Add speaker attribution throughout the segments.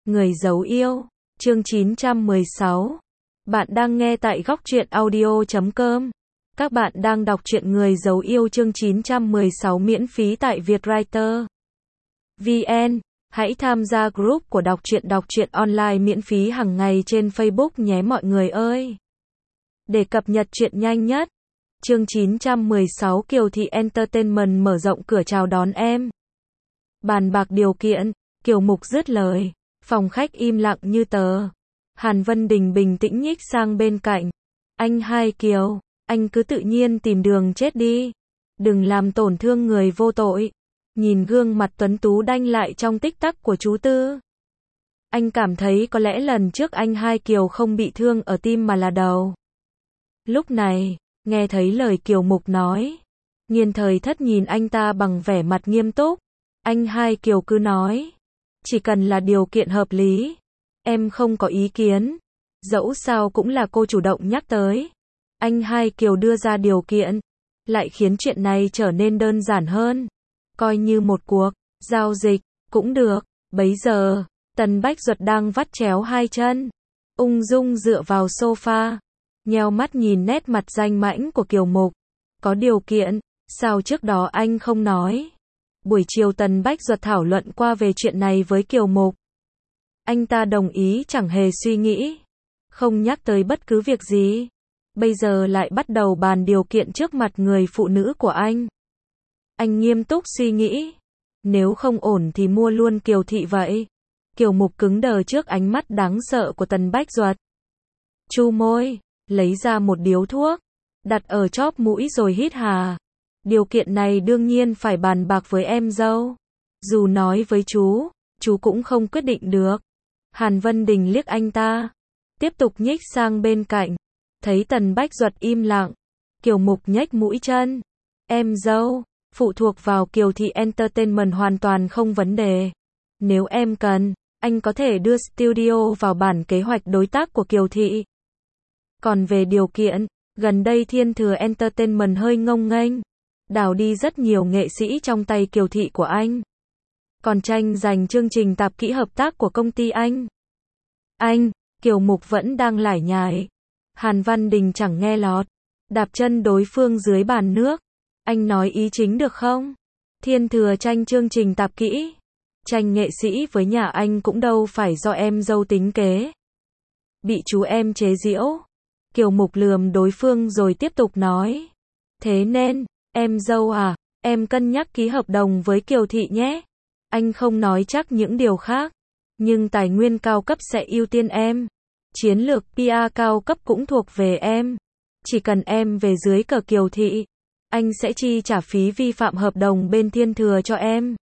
Speaker 1: Người giấu yêu, chương 916. Bạn đang nghe tại góc truyện audio.com. Các bạn đang đọc truyện Người giấu yêu chương 916 miễn phí tại Vietwriter VN. Hãy tham gia group của đọc truyện online miễn phí hàng ngày trên Facebook nhé mọi người ơi. Để cập nhật truyện nhanh nhất. Chương 916 Kiều Thị Entertainment mở rộng cửa chào đón em. Bàn bạc điều kiện, Kiều Mục dứt lời. Phòng khách im lặng như tờ. Hàn Vân Đình bình tĩnh nhích sang bên cạnh. Anh hai Kiều, anh cứ tự nhiên tìm đường chết đi. Đừng làm tổn thương người vô tội. Nhìn gương mặt tuấn tú đanh lại trong tích tắc của chú Tư. Anh cảm thấy có lẽ lần trước anh hai Kiều không bị thương ở tim mà là đầu. Lúc này, nghe thấy lời Kiều Mục nói. Nghiên Thời Thất nhìn anh ta bằng vẻ mặt nghiêm túc. Anh hai Kiều cứ nói. Chỉ cần là điều kiện hợp lý. Em không có ý kiến. Dẫu sao cũng là cô chủ động nhắc tới. Anh hai Kiều đưa ra điều kiện. Lại khiến chuyện này trở nên đơn giản hơn. Coi như một cuộc giao dịch cũng được. Bấy giờ, Tần Bách Duật đang vắt chéo hai chân. Ung dung dựa vào sofa. Nheo mắt nhìn nét mặt danh mãnh của Kiều Mục. Có điều kiện, sao trước đó anh không nói? Buổi chiều Tần Bách Duật thảo luận qua về chuyện này với Kiều Mục. Anh ta đồng ý chẳng hề suy nghĩ. Không nhắc tới bất cứ việc gì. Bây giờ lại bắt đầu bàn điều kiện trước mặt người phụ nữ của anh. Anh nghiêm túc suy nghĩ. Nếu không ổn thì mua luôn Kiều Thị vậy. Kiều Mục cứng đờ trước ánh mắt đáng sợ của Tần Bách Duật. Chu môi, lấy ra một điếu thuốc. Đặt ở chóp mũi rồi hít hà. Điều kiện này đương nhiên phải bàn bạc với em dâu. Dù nói với chú cũng không quyết định được. Hàn Vân Đình liếc anh ta. Tiếp tục nhích sang bên cạnh. Thấy Tần Bách Duật im lặng. Kiều Mục nhếch mũi chân. Em dâu, phụ thuộc vào Kiều Thị Entertainment hoàn toàn không vấn đề. Nếu em cần, anh có thể đưa studio vào bản kế hoạch đối tác của Kiều Thị. Còn về điều kiện, gần đây Thiên Thừa Entertainment hơi ngông nghênh. Đào đi rất nhiều nghệ sĩ trong tay Kiều Thị của anh. Còn tranh giành chương trình tạp kỹ hợp tác của công ty anh. Kiều Mục vẫn đang lải nhải. Hàn Văn Đình chẳng nghe lọt. Đạp chân đối phương dưới bàn nước. Anh nói ý chính được không? Thiên Thừa tranh chương trình tạp kỹ. Tranh nghệ sĩ với nhà anh cũng đâu phải do em dâu tính kế. Bị chú em chế giễu. Kiều Mục lườm đối phương rồi tiếp tục nói. Thế nên, em dâu à, em cân nhắc ký hợp đồng với Kiều Thị nhé. Anh không nói chắc những điều khác. Nhưng tài nguyên cao cấp sẽ ưu tiên em. Chiến lược PR cao cấp cũng thuộc về em. Chỉ cần em về dưới cờ Kiều Thị, anh sẽ chi trả phí vi phạm hợp đồng bên Thiên Thừa cho em.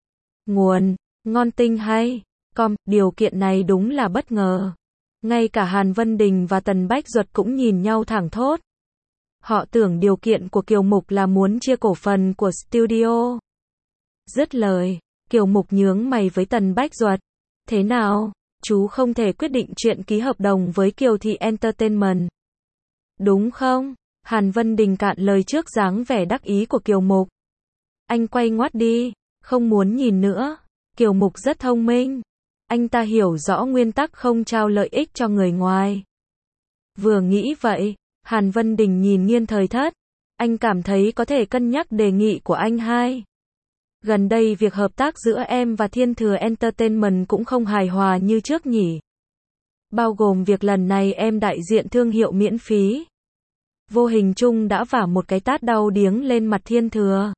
Speaker 1: Nguồn, ngon tinh hay. Điều kiện này đúng là bất ngờ. Ngay cả Hàn Vân Đình và Tần Bách Duật cũng nhìn nhau thẳng thốt. Họ tưởng điều kiện của Kiều Mục là muốn chia cổ phần của studio. Dứt lời, Kiều Mục nhướng mày với Tần Bách Duật. Thế nào, chú không thể quyết định chuyện ký hợp đồng với Kiều Thị Entertainment. Đúng không? Hàn Vân Đình cạn lời trước dáng vẻ đắc ý của Kiều Mục. Anh quay ngoắt đi, không muốn nhìn nữa. Kiều Mục rất thông minh. Anh ta hiểu rõ nguyên tắc không trao lợi ích cho người ngoài. Vừa nghĩ vậy, Hàn Vân Đình nhìn Nghiên Thời Thất. Anh cảm thấy có thể cân nhắc đề nghị của anh hai. Gần đây việc hợp tác giữa em và Thiên Thừa Entertainment cũng không hài hòa như trước nhỉ. Bao gồm việc lần này em đại diện thương hiệu miễn phí. Vô hình chung đã vả một cái tát đau điếng lên mặt Thiên Thừa.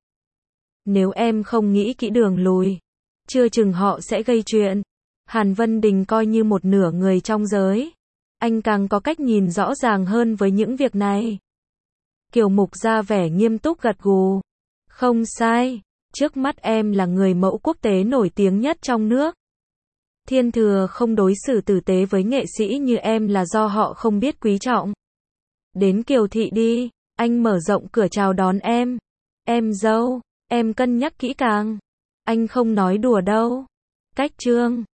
Speaker 1: Nếu em không nghĩ kỹ đường lùi, chưa chừng họ sẽ gây chuyện. Hàn Vân Đình coi như một nửa người trong giới. Anh càng có cách nhìn rõ ràng hơn với những việc này. Kiều Mục ra vẻ nghiêm túc gật gù. Không sai, trước mắt em là người mẫu quốc tế nổi tiếng nhất trong nước. Thiên Thừa không đối xử tử tế với nghệ sĩ như em là do họ không biết quý trọng. Đến Kiều Thị đi, anh mở rộng cửa chào đón em. Em dâu, em cân nhắc kỹ càng. Anh không nói đùa đâu. Cách chương